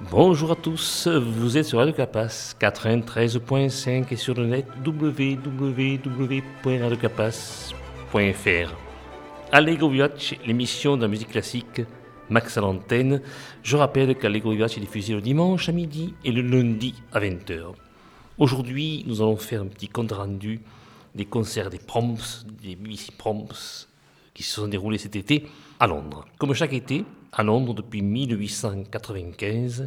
Bonjour à tous, vous êtes sur Radio Capas 93.5 et sur le net www.radiocapas.fr. Allegro Vivace, l'émission de la musique classique, Max à l'antenne. Je rappelle qu'Allegro Vivace est diffusé le dimanche à midi et le lundi à 20h. Aujourd'hui, nous allons faire un petit compte rendu des concerts des Proms, des BBC Proms, qui se sont déroulés cet été à Londres. Comme chaque été, à Londres depuis 1895,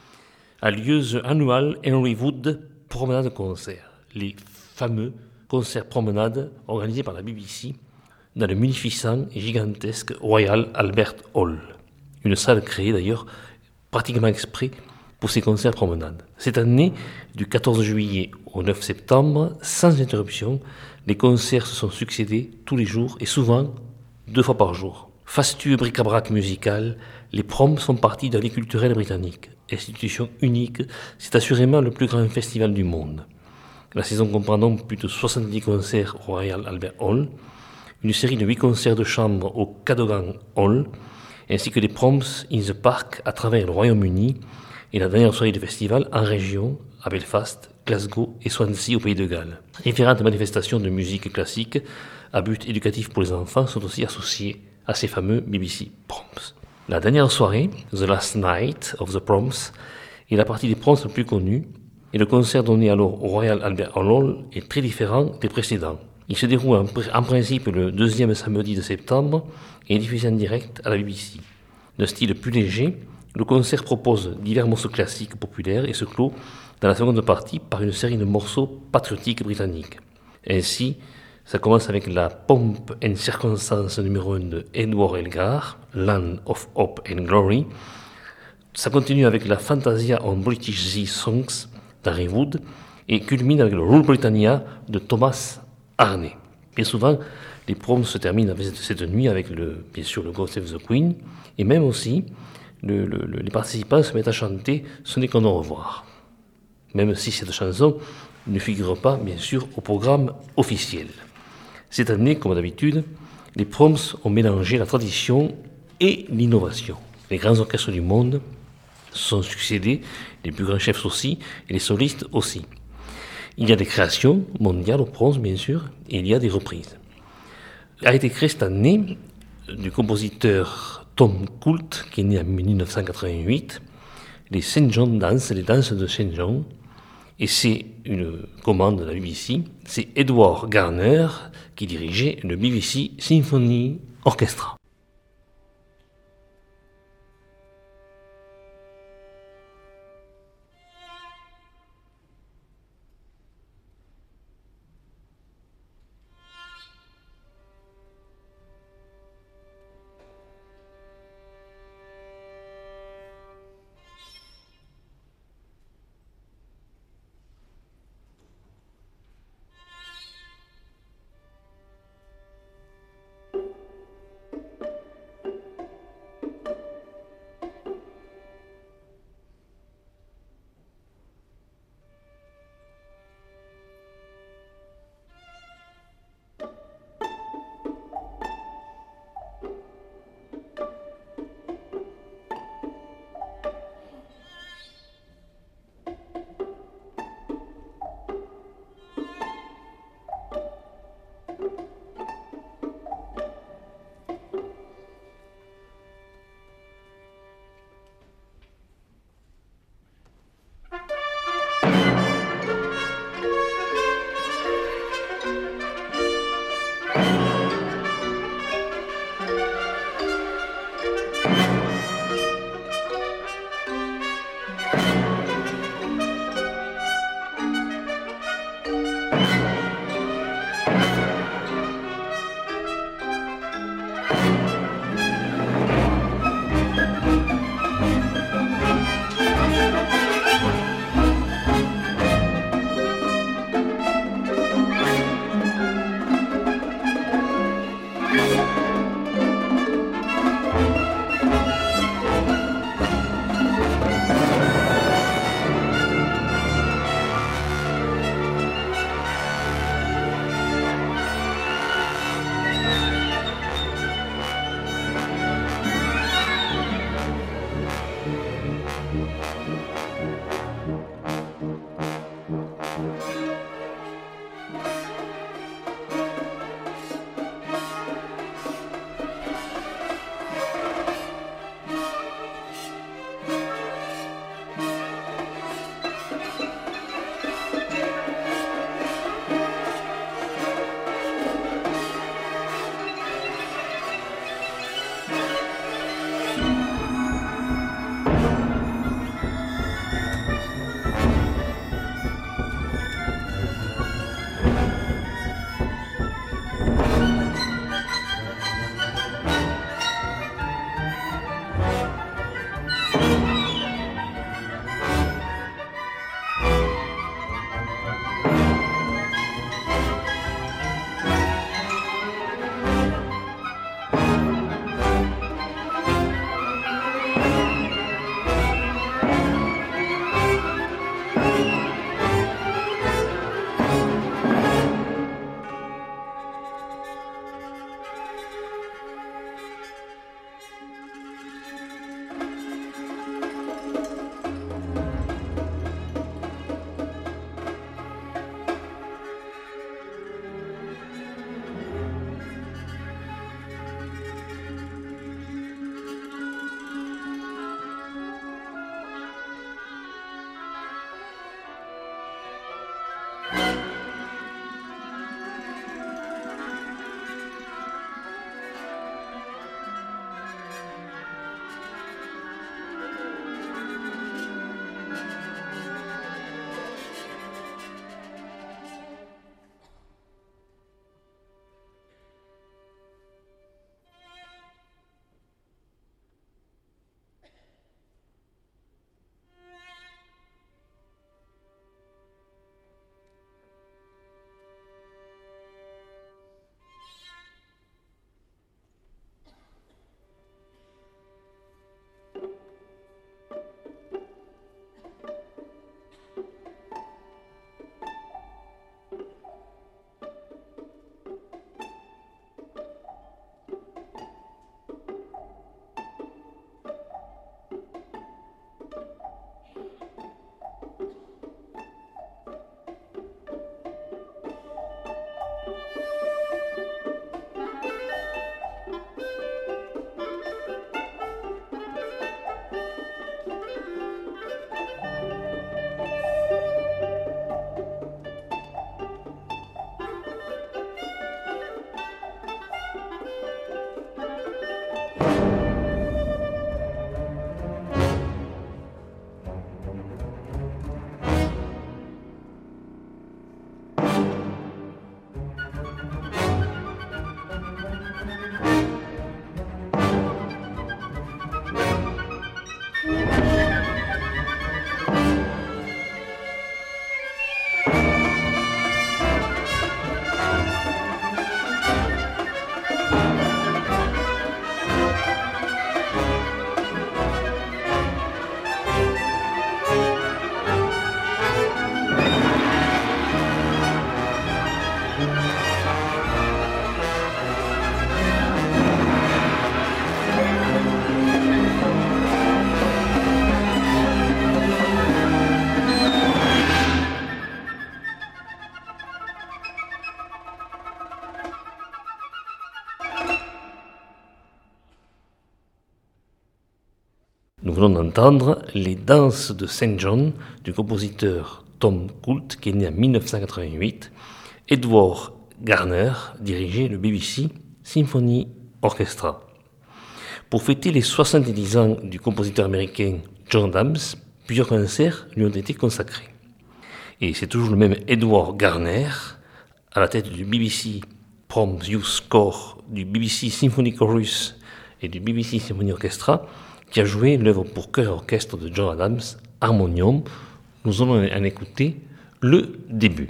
a lieu The Annual Henry Wood Promenade Concert, les fameux concerts promenades organisés par la BBC dans le magnificent et gigantesque Royal Albert Hall, une salle créée d'ailleurs pratiquement exprès pour ces concerts promenades. Cette année, du 14 juillet au 9 septembre, sans interruption, les concerts se sont succédés tous les jours et souvent 2 fois par jour. Fastueux bric-à-brac musical, les Proms font partie de la vie culturelle britannique. Institution unique, c'est assurément le plus grand festival du monde. La saison comprend donc plus de 70 concerts au Royal Albert Hall, une série de 8 concerts de chambre au Cadogan Hall, ainsi que des Proms in the Park à travers le Royaume-Uni et la dernière soirée du festival en région, à Belfast, Glasgow et Swansea au Pays de Galles. Différentes manifestations de musique classique à but éducatif pour les enfants sont aussi associées à ces fameux BBC Proms. La dernière soirée, The Last Night of the Proms, est la partie des Proms la plus connue, et le concert donné alors au Royal Albert Hall est très différent des précédents. Il se déroule en principe le deuxième samedi de septembre et est diffusé en direct à la BBC. De style plus léger, le concert propose divers morceaux classiques populaires et se clôt dans la seconde partie par une série de morceaux patriotiques britanniques. Ainsi, ça commence avec la Pomp and Circumstance numéro 1 de Edward Elgar, Land of Hope and Glory. Ça continue avec la Fantasia on British Sea Songs d'Harry Wood et culmine avec le Rule Britannia de Thomas Harney. Bien souvent, les proms se terminent avec cette nuit avec bien sûr le God Save the Queen et même aussi les participants se mettent à chanter Ce n'est qu'un au revoir. Même si cette chanson ne figure pas bien sûr au programme officiel. Cette année, comme d'habitude, les Proms ont mélangé la tradition et l'innovation. Les grands orchestres du monde se sont succédés, les plus grands chefs aussi, et les solistes aussi. Il y a des créations mondiales aux Proms, bien sûr, et il y a des reprises. A été créé cette année du compositeur Tom Coult, qui est né en 1988, les St. John Dance, les danses de St. John, et c'est une commande de la BBC, c'est Edward Garner qui dirigeait le BBC Symphony Orchestra. Nous venons d'entendre les danses de Saint John du compositeur Tom Coult, qui est né en 1988. Edward Garner dirigeait le BBC Symphony Orchestra. Pour fêter les 70 ans du compositeur américain John Adams, plusieurs concerts lui ont été consacrés. Et c'est toujours le même Edward Garner, à la tête du BBC Proms Youth Corps, du BBC Symphony Chorus et du BBC Symphony Orchestra, qui a joué l'œuvre pour chœur et orchestre de John Adams, Harmonium. Nous allons en écouter le début.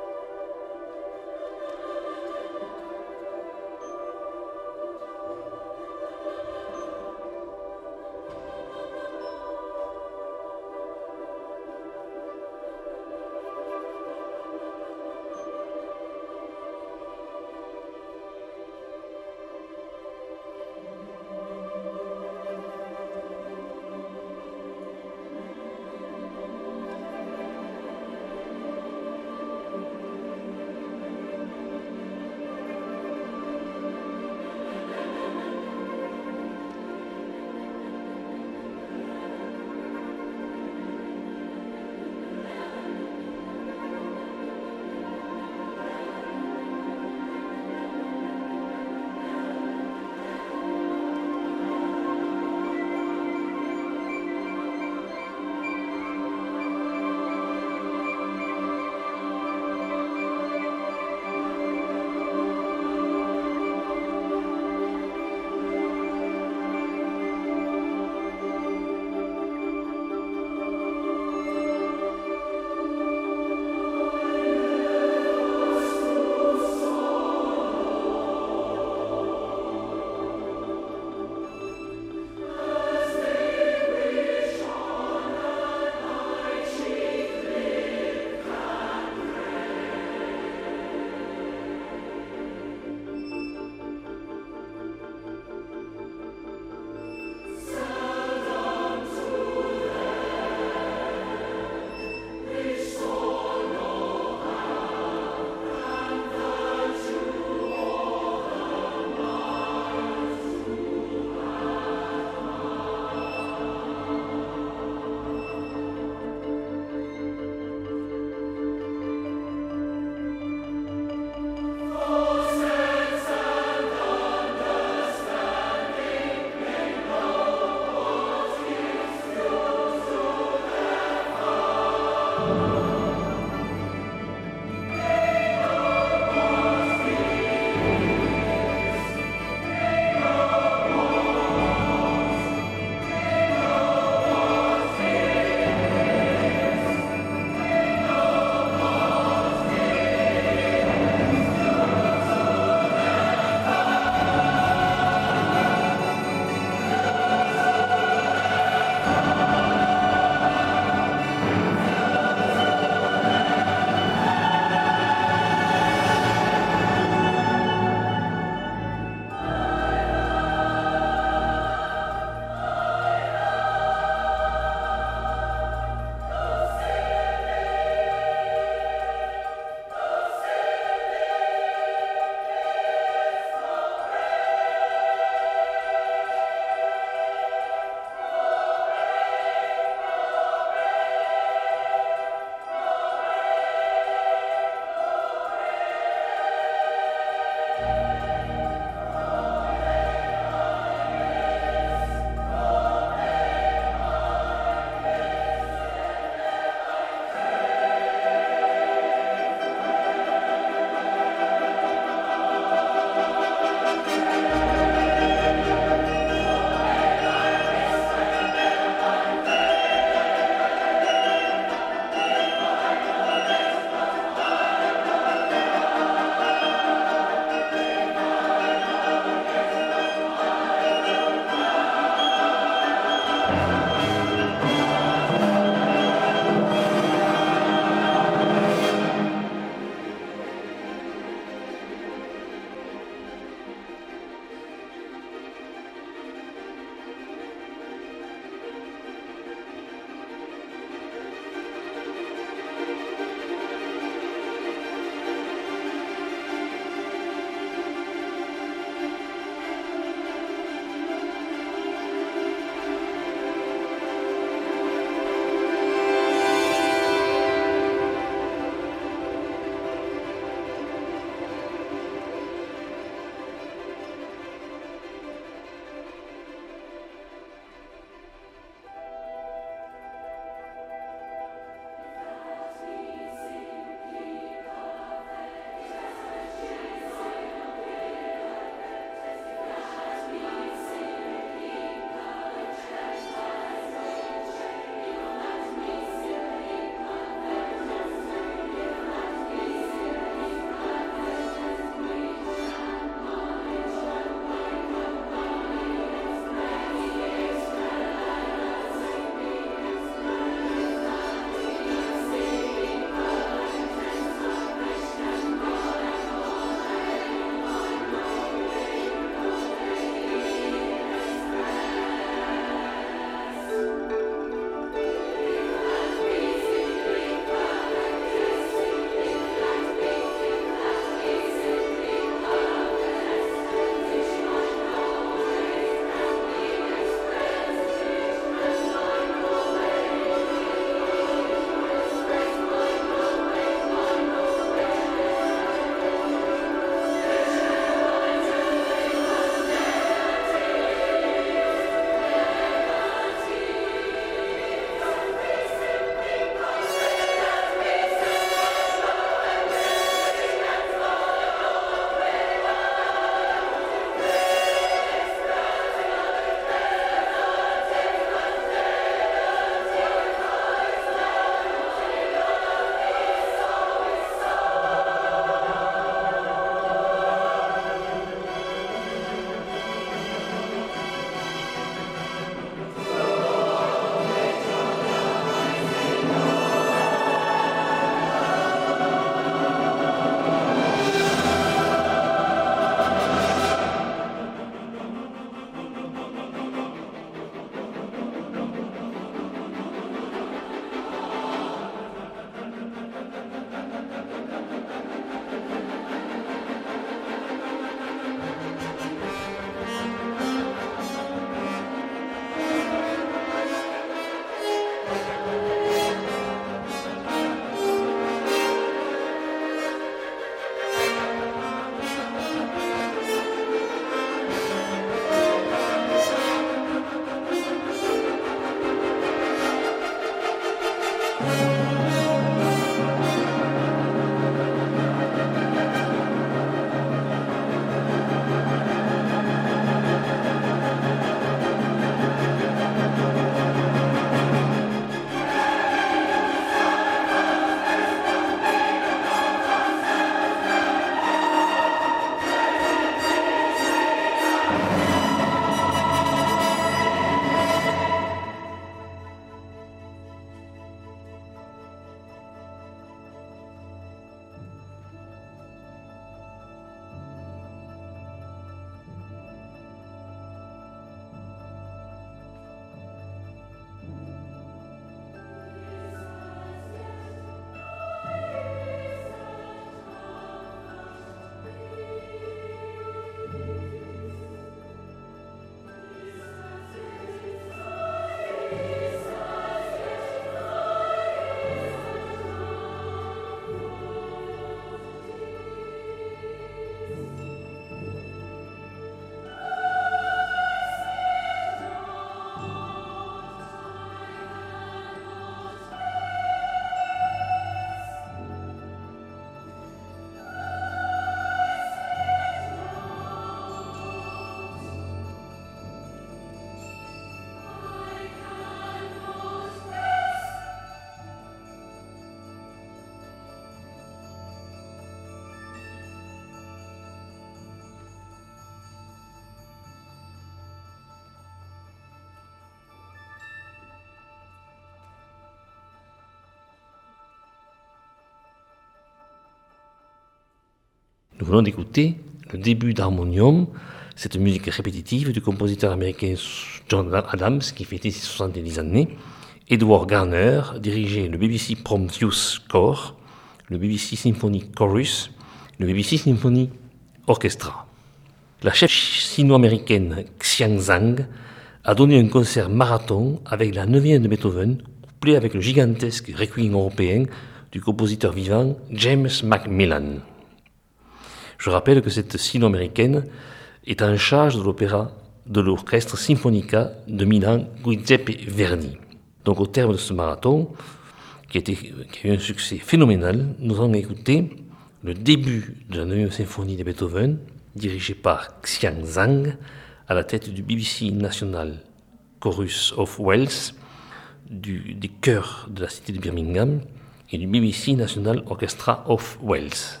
Nous venons d'écouter le début d'Harmonium, cette musique répétitive du compositeur américain John Adams qui fêtait ses 70 années. Edward Garner dirigeait le BBC Prometheus Choir, le BBC Symphony Chorus, le BBC Symphony Orchestra. La chef sino-américaine Xiang Zhang a donné un concert marathon avec la 9e de Beethoven, couplé avec le gigantesque requiem européen du compositeur vivant James Macmillan. Je rappelle que cette sino-américaine est en charge de l'opéra de l'orchestre Sinfonica de Milan Giuseppe Verdi. Donc au terme de ce marathon, qui a eu un succès phénoménal, nous allons écouter le début de la 9e symphonie de Beethoven, dirigée par Xiang Zhang, à la tête du BBC National Chorus of Wales, des chœurs de la cité de Birmingham et du BBC National Orchestra of Wales.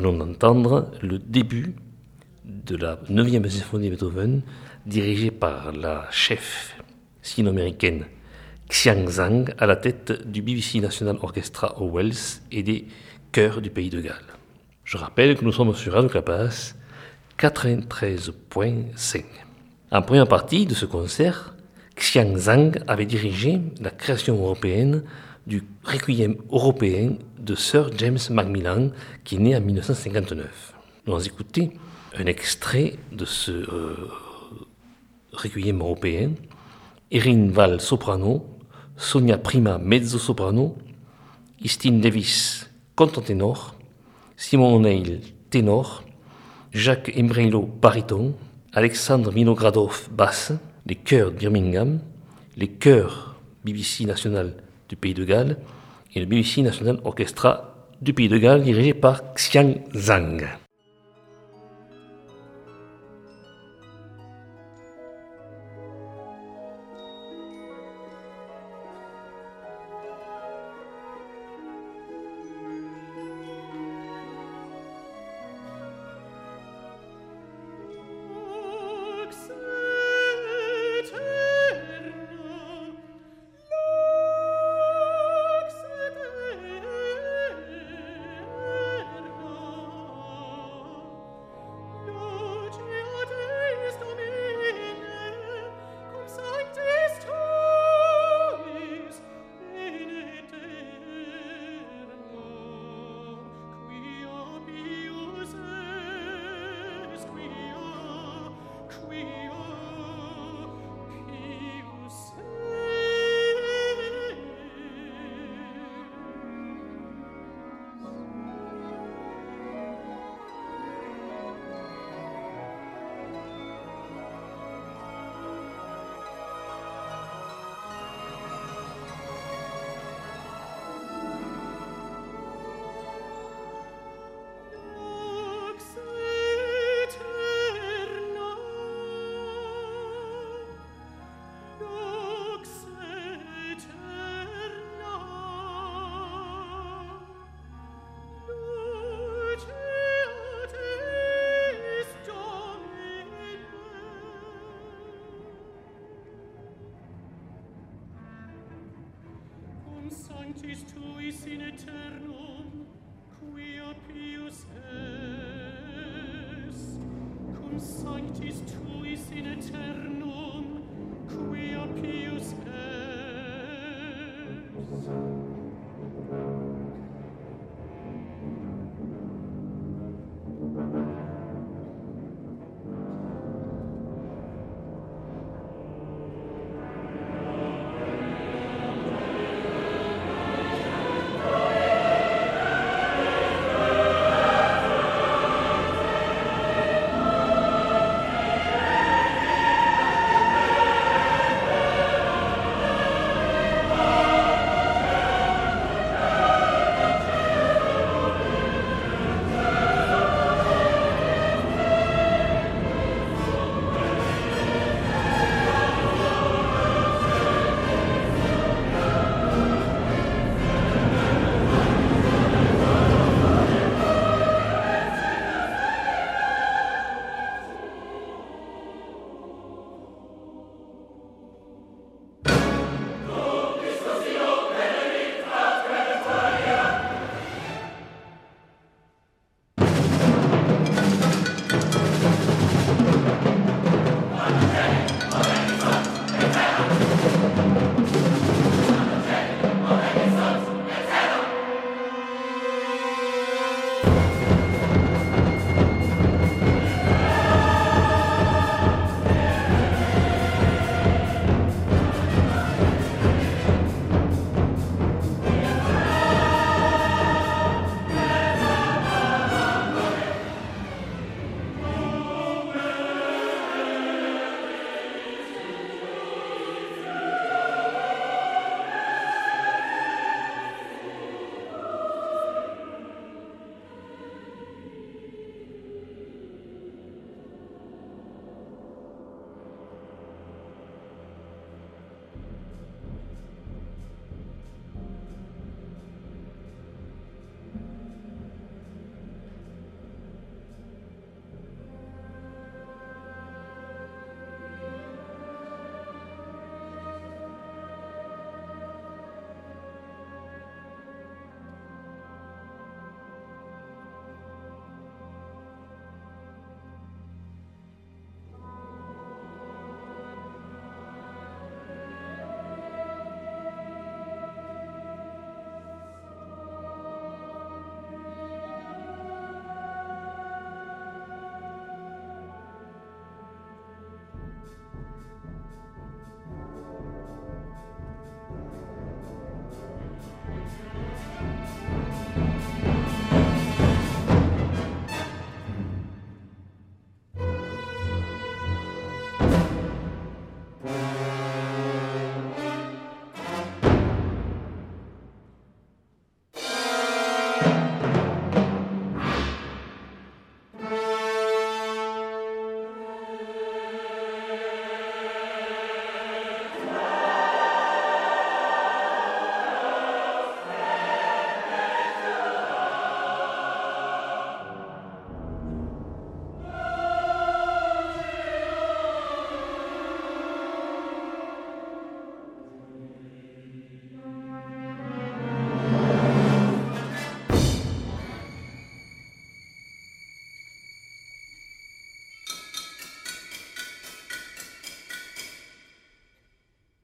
venons d'entendre le début de la 9e symphonie de Beethoven, dirigée par la chef sino-américaine Xiang Zhang à la tête du BBC National Orchestra au Wells et des chœurs du Pays de Galles. Je rappelle que nous sommes sur Radio Clapas 93.5. En première partie de ce concert, Xiang Zhang avait dirigé la création européenne du Requiem européen de Sir James Macmillan, qui est né en 1959. Nous allons écouter un extrait de ce Requiem européen. Erin Val soprano, Sonia Prima mezzo soprano, Christine Davis contre-ténor, Simon O'Neill ténor, Jacques Embreilo baryton, Alexandre Vinogradov basse, les chœurs de Birmingham, les chœurs BBC National du Pays de Galles et le BBC National Orchestra du Pays de Galles dirigé par Xiang Zhang. Sanctis tuis in aeternum, quia pius est. Cum sanctis tuis in aeternum, quia pius est.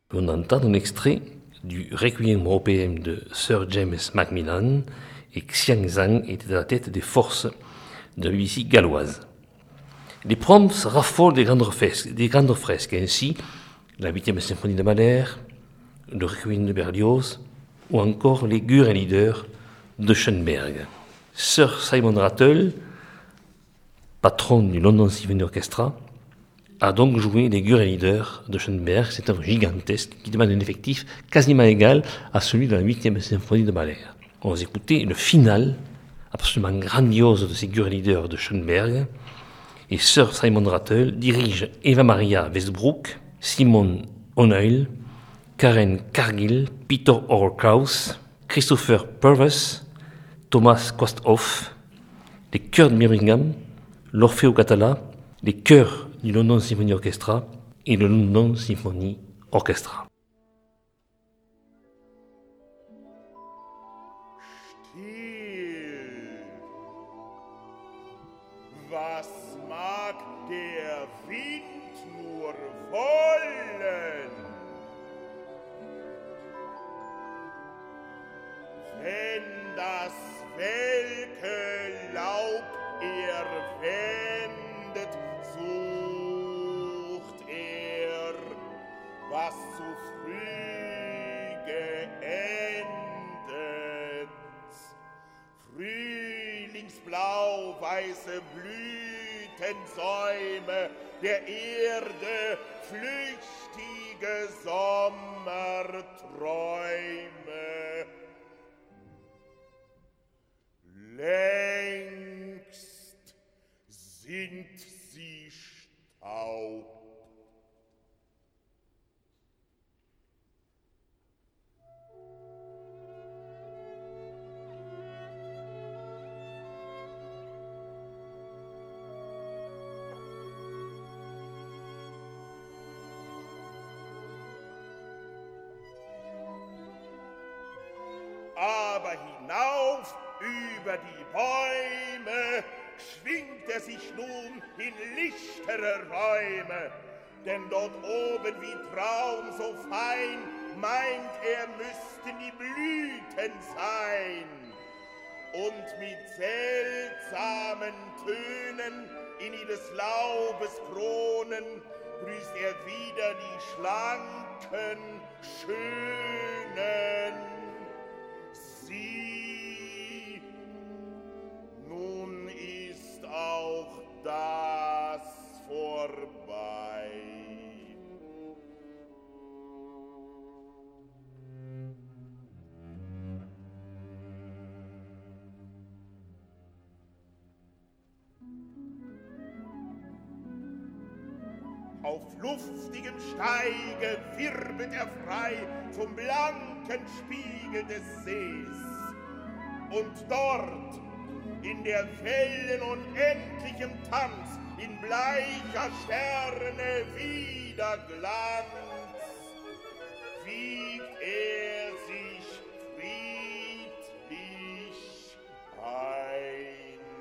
On entend un extrait du Requiem européen de Sir James Macmillan, et Xiang Zhang était à la tête des forces de la BBC galloise. Les proms raffolent des grandes fresques, ainsi la 8e symphonie de Mahler, le Requiem de Berlioz, ou encore les Gurren-Lieder de Schoenberg. Sir Simon Rattle, patron du London Symphony Orchestra, a donc joué les Gurren-Lieder de Schoenberg. C'est un œuvre gigantesque qui demande un effectif quasiment égal à celui de la 8e symphonie de Mahler. On va écouter le final absolument grandiose de ces Gurren-Lieder de Schoenberg. Et Sir Simon Rattle dirige Eva Maria Westbrook, Simon O'Neill, Karen Cargill, Peter Orlkaus, Christopher Purves, Thomas Quasthoff, les chœurs de Birmingham, l'Orfeo Catala, les chœurs du London Symphony Orchestra et le London Symphony Orchestra. Still, was mag der Wind nur wollen? Wenn das welke Laub wendet, sucht was zu früh geendet. Frühlingsblau-weiße Blütensäume der Erde, flüchtige Sommerträume. Längst sind sie Staub. Aber hinauf über die Bäume schwingt sich nun in lichtere Räume, denn dort oben wie Traum so fein meint müssten die Blüten sein. Und mit seltsamen Tönen in ihres Laubes Kronen grüßt wieder die schlanken, schönen. Sie, nun ist auch das vorbei. Auf luftigem Steige wirbelt frei zum blanken Spiegel des Sees. Und dort, in der Wellen unendlichem Tanz, in bleicher Sterne Widerglanz, wiegt sich friedlich ein.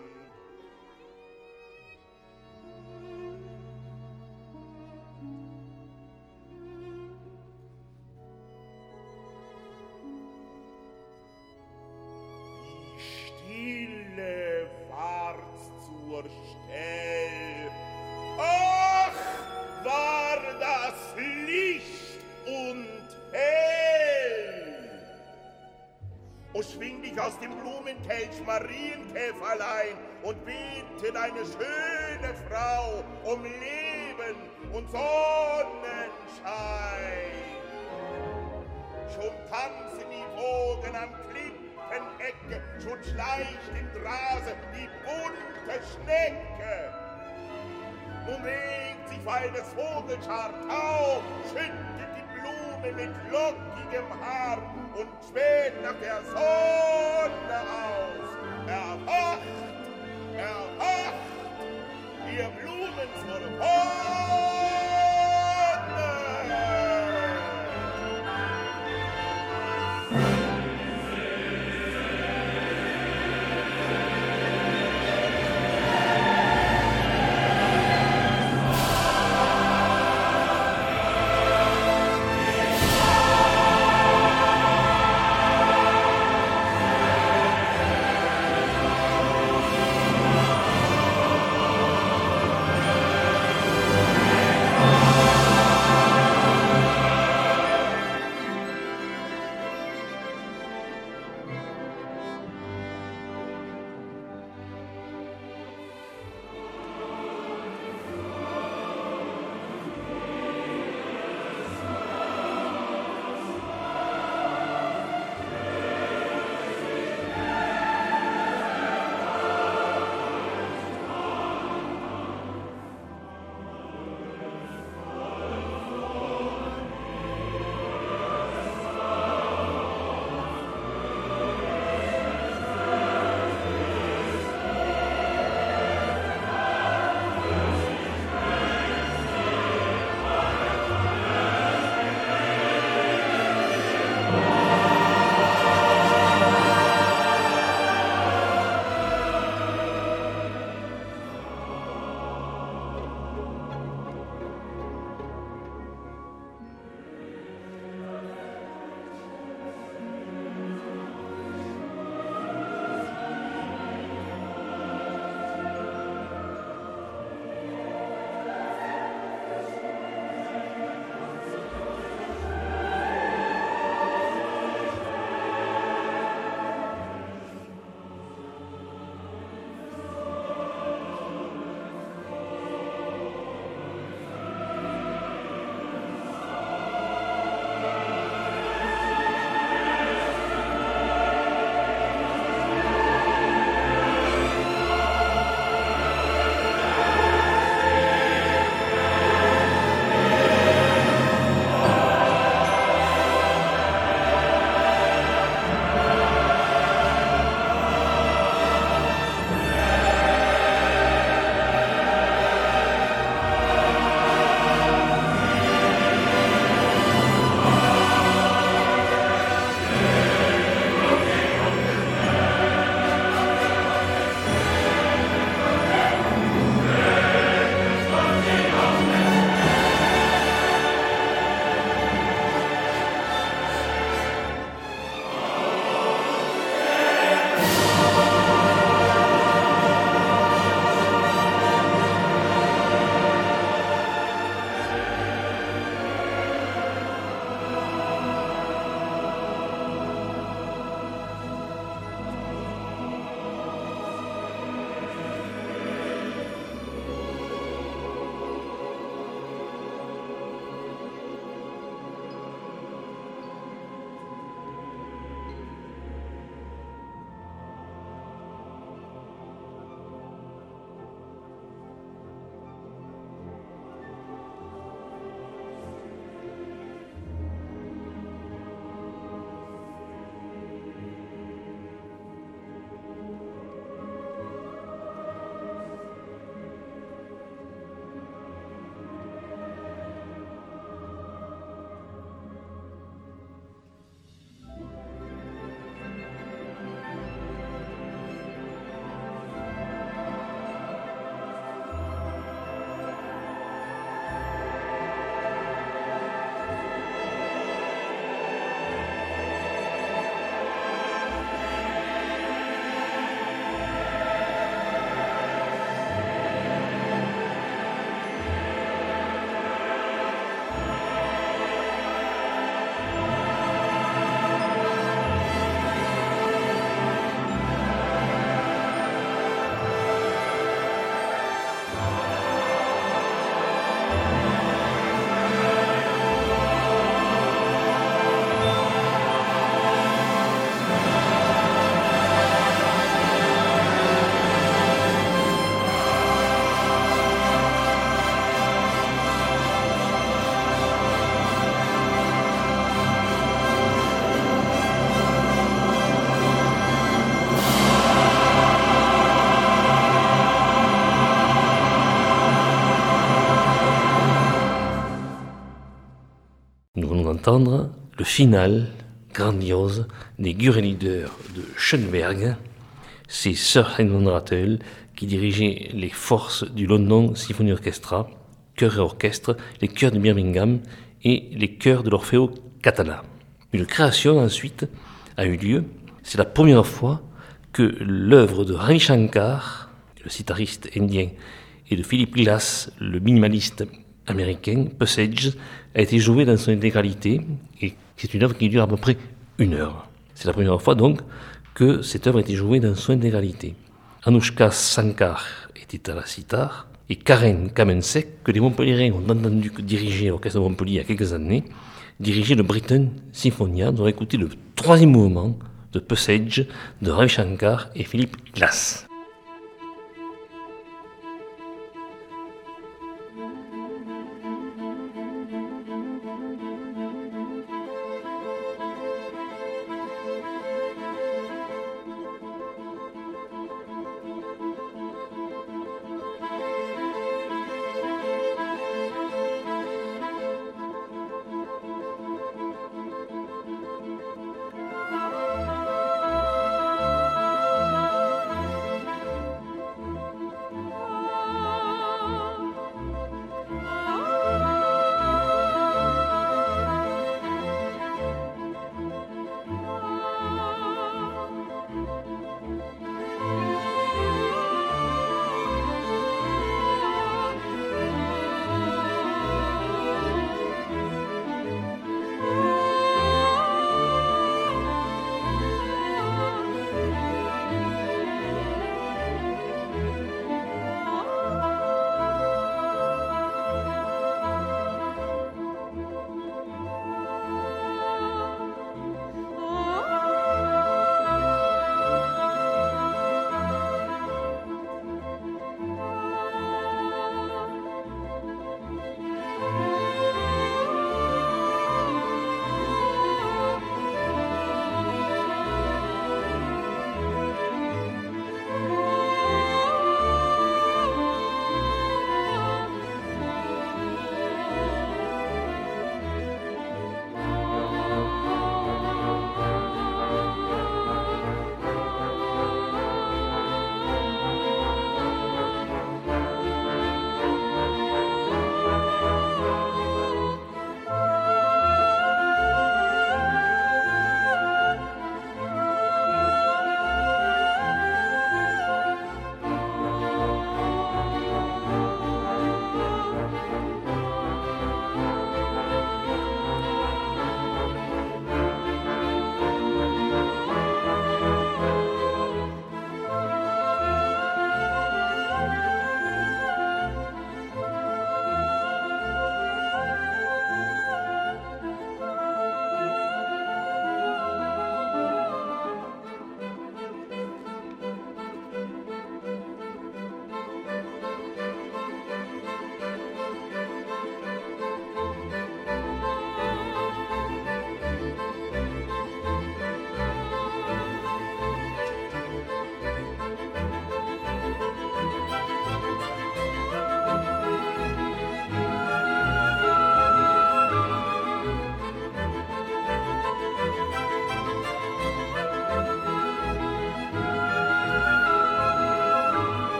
Stille ward zur Stell. Ach, war das Licht und hell! O schwing dich aus dem Blumenkelch, Marienkäferlein, und bete deine schöne Frau um Leben und Sonnenschein. Schon tanzen die Wogen am Klippenecke, schon schleicht im Grase die bunte Schnecke. Nun regt sich feines Vogelschar taub, schüttet die Blume mit lockigem Haar und späht nach der Sonne aus. Erwacht, erwacht, ihr Blumen zur Wonne! Nous venons d'entendre le final grandiose des Gurre-Lieder de Schönberg. C'est Sir Edmund Rattle qui dirigeait les forces du London Symphony Orchestra, chœur et orchestre, les chœurs de Birmingham et les chœurs de l'Orfeo Català. Une création ensuite a eu lieu. C'est la première fois que l'œuvre de Ravi Shankar, le sitariste indien, et de Philip Glass, le minimaliste américain, Passage, a été jouée dans son intégralité, et c'est une œuvre qui dure à peu près 1 heure. C'est la première fois donc que cette œuvre a été jouée dans son intégralité. Anushka Shankar était à la sitar, et Karen Kamensek, que les Montpelliérains ont entendu diriger à l'Orchestre de Montpellier il y a quelques années, dirigeait le Britten Symphonia. Nous allons écouter le 3e mouvement de Passage de Ravi Shankar et Philip Glass.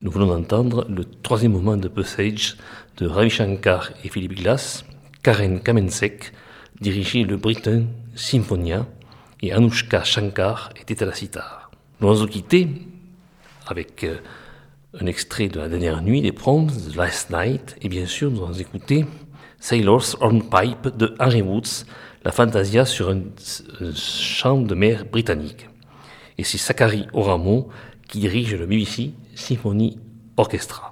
Nous venons d'entendre le troisième mouvement de Passage de Ravi Shankar et Philip Glass, Karen Kamensek dirigeait le Britten Symphonia et Anushka Shankar était à la sitar. Nous allons nous quitter avec un extrait de la dernière nuit des Proms, The Last Night, et bien sûr nous allons écouter Sailor's Hornpipe de Henry Woods, la fantasia sur un chant de mer britannique. Et c'est Zachary Oramo qui dirige le BBC Symphony Orchestra.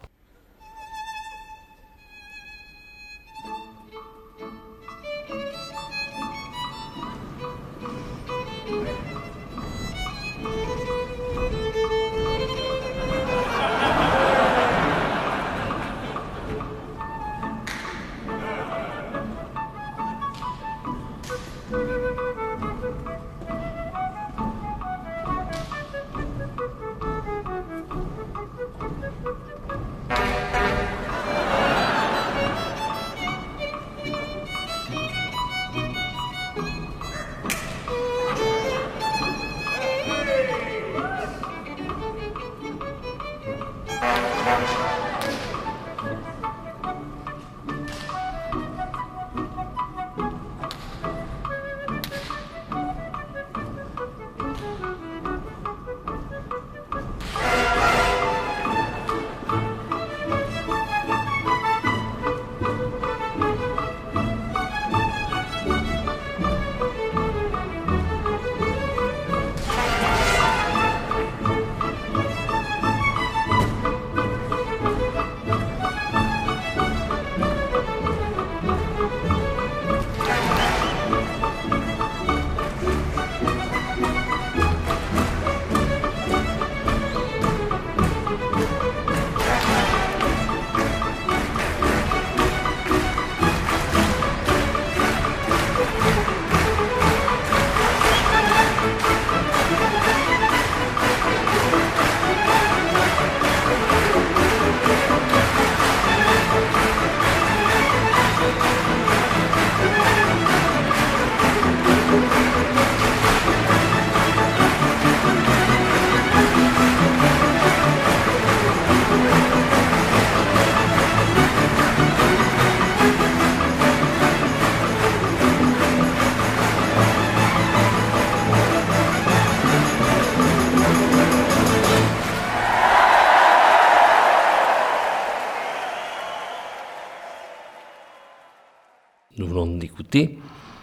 Nous venons d'écouter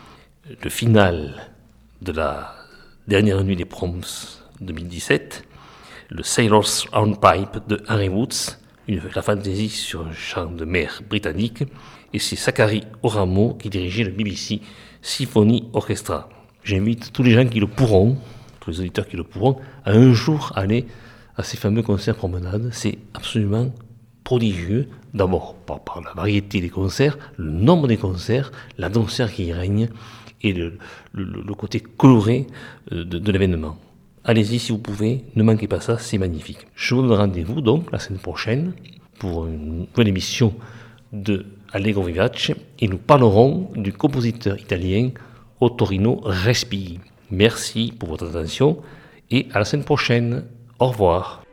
le final de la dernière nuit des Proms 2017, le Sailor's Hornpipe de Henry Woods, la fantaisie sur un chant de mer britannique, et c'est Zachary Oramo qui dirigeait le BBC Symphony Orchestra. J'invite tous les gens qui le pourront, tous les auditeurs qui le pourront, à un jour aller à ces fameux concerts promenades. C'est absolument prodigieux, d'abord par la variété des concerts, le nombre des concerts, l'atmosphère qui y règne et le côté coloré de l'événement. Allez-y si vous pouvez, ne manquez pas ça, c'est magnifique. Je vous donne rendez-vous donc la semaine prochaine pour une nouvelle émission de Allegro Vivace et nous parlerons du compositeur italien Ottorino Respighi. Merci pour votre attention et à la semaine prochaine. Au revoir.